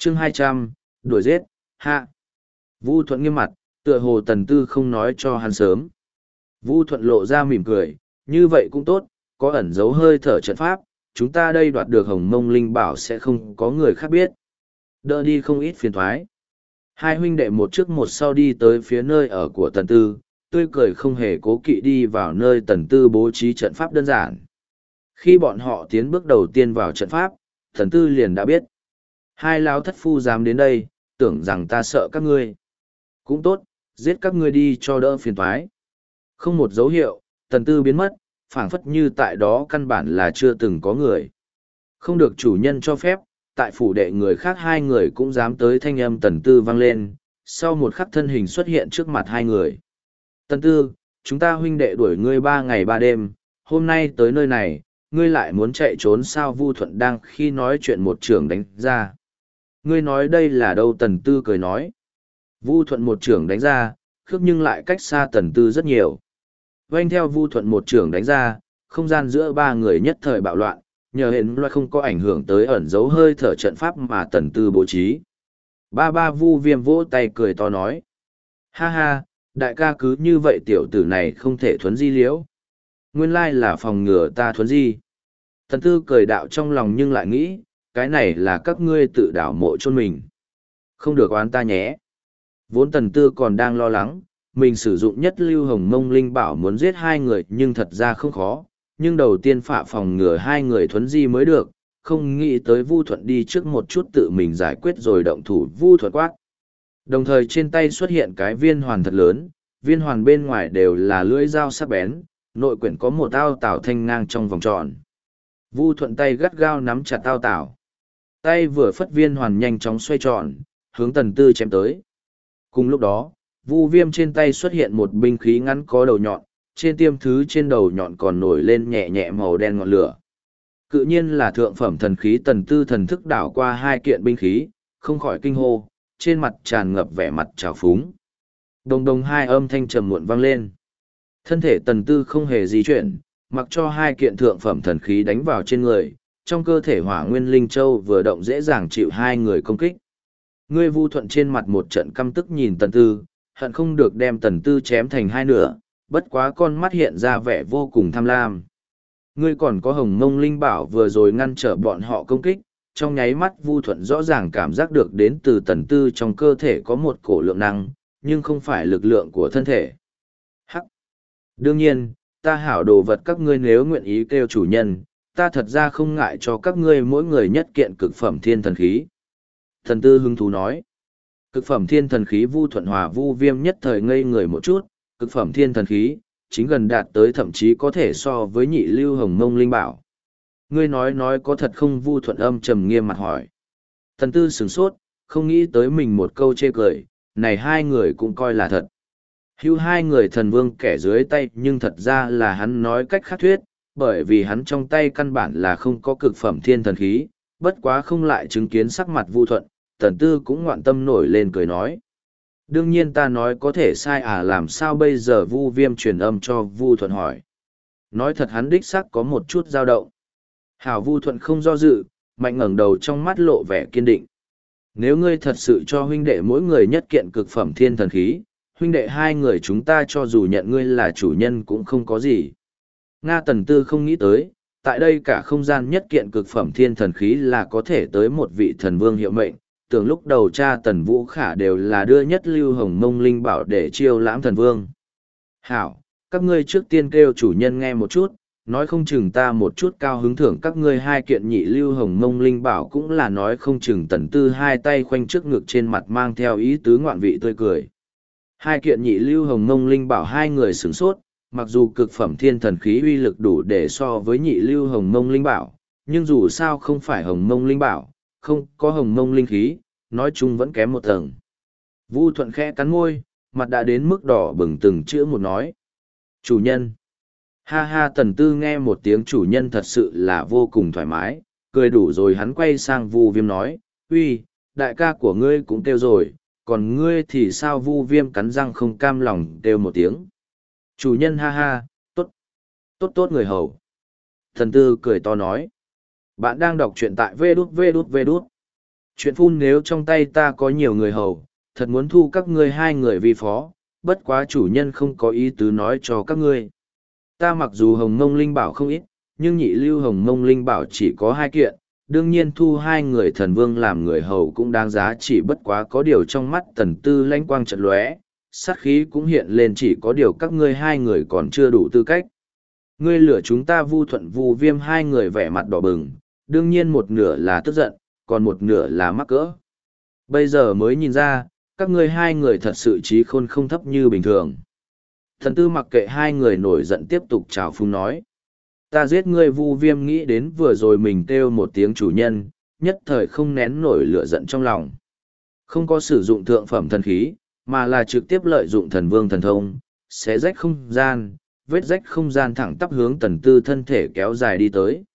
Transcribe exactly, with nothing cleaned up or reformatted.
chương hai trăm, đuổi giết, hạ. Vu Thuận nghiêm mặt, tựa hồ Tần Tư không nói cho hắn sớm. Vu Thuận lộ ra mỉm cười, như vậy cũng tốt, có ẩn giấu hơi thở trận pháp, chúng ta đây đoạt được Hồng Mông Linh Bảo sẽ không có người khác biết. Đỡ đi không ít phiền thoái. Hai huynh đệ một trước một sau đi tới phía nơi ở của Tần Tư, tươi cười không hề cố kỵ đi vào nơi Tần Tư bố trí trận pháp đơn giản. Khi bọn họ tiến bước đầu tiên vào trận pháp, Tần Tư liền đã biết. Hai lão thất phu dám đến đây, tưởng rằng ta sợ các ngươi. Cũng tốt, giết các ngươi đi cho đỡ phiền toái. Không một dấu hiệu, Tần Tư biến mất, phảng phất như tại đó căn bản là chưa từng có người. Không được chủ nhân cho phép, tại phủ đệ người khác hai người cũng dám tới, thanh âm Tần Tư vang lên, sau một khắc thân hình xuất hiện trước mặt hai người. Tần Tư, chúng ta huynh đệ đuổi ngươi ba ngày ba đêm, hôm nay tới nơi này, ngươi lại muốn chạy trốn sao? Vu Thuận đang khi nói chuyện một trường đánh ra. Ngươi nói đây là đâu? Tần Tư cười nói. Vu Thuận một trường đánh ra, khước nhưng lại cách xa Tần Tư rất nhiều. Vanh theo Vu Thuận một trường đánh ra, không gian giữa ba người nhất thời bạo loạn, nhờ hiện loại không có ảnh hưởng tới ẩn dấu hơi thở trận pháp mà Tần Tư bố trí. Ba ba Vu Viêm vỗ tay cười to nói. Ha ha, đại ca cứ như vậy tiểu tử này không thể thuấn di liễu. Nguyên lai là phòng ngừa ta thuấn di. Tần Tư cười đạo trong lòng nhưng lại nghĩ, cái này là các ngươi tự đảo mộ chôn mình. Không được oán ta nhé. Vốn Tần Tư còn đang lo lắng, mình sử dụng nhất lưu Hồng Mông Linh Bảo muốn giết hai người nhưng thật ra không khó, nhưng đầu tiên phạ phòng ngừa hai người thuấn di mới được, không nghĩ tới Vu Thuận đi trước một chút tự mình giải quyết rồi động thủ. Vu Thuận quát. Đồng thời trên tay xuất hiện cái viên hoàn thật lớn, viên hoàn bên ngoài đều là lưỡi dao sắc bén, nội quyển có một ao tảo thanh ngang trong vòng tròn. Vu Thuận tay gắt gao nắm chặt ao tảo. Tay vừa phất viên hoàn nhanh chóng xoay tròn, hướng Tần Tư chém tới. Cùng lúc đó, Vu Viêm trên tay xuất hiện một binh khí ngắn có đầu nhọn, trên tiêm thứ trên đầu nhọn còn nổi lên nhẹ nhẹ màu đen ngọn lửa. Cự nhiên là thượng phẩm thần khí. Tần Tư thần thức đảo qua hai kiện binh khí, không khỏi kinh hô, trên mặt tràn ngập vẻ mặt trào phúng. Đồng đồng hai âm thanh trầm muộn vang lên. Thân thể Tần Tư không hề di chuyển, mặc cho hai kiện thượng phẩm thần khí đánh vào trên người, trong cơ thể Hỏa Nguyên Linh Châu vừa động dễ dàng chịu hai người công kích. Ngươi Vu Thuận trên mặt một trận căm tức nhìn Tần Tư, hận không được đem Tần Tư chém thành hai nửa, bất quá con mắt hiện ra vẻ vô cùng tham lam. Ngươi còn có Hồng Mông Linh Bảo vừa rồi ngăn trở bọn họ công kích, trong nháy mắt Vu Thuận rõ ràng cảm giác được đến từ Tần Tư trong cơ thể có một cổ lượng năng, nhưng không phải lực lượng của thân thể. Hắc! Đương nhiên, ta hảo đồ vật các ngươi nếu nguyện ý kêu chủ nhân, ta thật ra không ngại cho các ngươi mỗi người nhất kiện cực phẩm thiên thần khí. Tần Tư hứng thú nói. Cực phẩm thiên thần khí. Vu Thuận Hòa Vu Viêm nhất thời ngây người một chút, cực phẩm thiên thần khí, chính gần đạt tới thậm chí có thể so với nhị lưu Hồng Mông Linh Bảo. Ngươi nói nói có thật không? Vu Thuận âm trầm nghiêm mặt hỏi. Tần Tư sửng sốt, không nghĩ tới mình một câu chê cười, này hai người cũng coi là thật. Hưu hai người thần vương kẻ dưới tay, nhưng thật ra là hắn nói cách khác thuyết, bởi vì hắn trong tay căn bản là không có cực phẩm thiên thần khí, bất quá không lại chứng kiến sắc mặt Vu Thuận, Tần Tư cũng ngoạn tâm nổi lên cười nói. Đương nhiên ta nói có thể sai à, làm sao bây giờ? Vu Viêm truyền âm cho Vu Thuận hỏi. Nói thật hắn đích xác có một chút dao động. Hảo. Vu Thuận không do dự, mạnh ngẩng đầu trong mắt lộ vẻ kiên định. Nếu ngươi thật sự cho huynh đệ mỗi người nhất kiện cực phẩm thiên thần khí, huynh đệ hai người chúng ta cho dù nhận ngươi là chủ nhân cũng không có gì. Nga. Tần Tư không nghĩ tới, tại đây cả không gian nhất kiện cực phẩm thiên thần khí là có thể tới một vị thần vương hiệu mệnh, tưởng lúc đầu cha Tần Vũ Khả đều là đưa nhất lưu Hồng Mông Linh Bảo để chiêu lãm thần vương. Hảo, các ngươi trước tiên kêu chủ nhân nghe một chút, nói không chừng ta một chút cao hứng thưởng các ngươi hai kiện nhị lưu Hồng Mông Linh Bảo cũng là nói không chừng. Tần Tư hai tay khoanh trước ngực, trên mặt mang theo ý tứ ngoạn vị tươi cười. Hai kiện nhị lưu Hồng Mông Linh Bảo. Hai người sửng sốt, mặc dù cực phẩm thiên thần khí uy lực đủ để so với nhị lưu Hồng Mông Linh Bảo, nhưng dù sao không phải Hồng Mông Linh Bảo, không có Hồng Mông Linh khí, nói chung vẫn kém một tầng. Vu Thuận khẽ cắn môi, mặt đã đến mức đỏ bừng, từng chữ một nói. Chủ nhân. Ha ha. Tần Tư nghe một tiếng chủ nhân thật sự là vô cùng thoải mái, cười đủ rồi. Hắn quay sang Vu Viêm nói, uy, đại ca của ngươi cũng kêu rồi, còn ngươi thì sao? Vu Viêm cắn răng không cam lòng kêu một tiếng. Chủ nhân. Ha ha, tốt, tốt tốt người hầu. Tần Tư cười to nói. Bạn đang đọc truyện tại vê đút vê đút vê đút Chuyện phun nếu trong tay ta có nhiều người hầu, thật muốn thu các ngươi hai người vi phó, bất quá chủ nhân không có ý tứ nói cho các ngươi. Ta mặc dù hồng mông linh bảo không ít, nhưng nhị lưu hồng mông linh bảo chỉ có hai kiện, đương nhiên thu hai người thần vương làm người hầu cũng đáng giá, chỉ bất quá có điều trong mắt tần tư lãnh quang trận lóe, sát khí cũng hiện lên, chỉ có điều các ngươi hai người còn chưa đủ tư cách. Ngươi lửa chúng ta Vu Thuận Vu Viêm hai người vẻ mặt đỏ bừng, đương nhiên một nửa là tức giận, còn một nửa là mắc cỡ. Bây giờ mới nhìn ra, các ngươi hai người thật sự trí khôn không thấp như bình thường. Thần tư mặc kệ hai người nổi giận tiếp tục chào phúng nói. Ta giết ngươi Vu Viêm nghĩ đến vừa rồi mình kêu một tiếng chủ nhân, nhất thời không nén nổi lửa giận trong lòng. Không có sử dụng thượng phẩm thần khí, mà là trực tiếp lợi dụng thần vương thần thông, xé rách không gian, vết rách không gian thẳng tắp hướng tần tư thân thể kéo dài đi tới.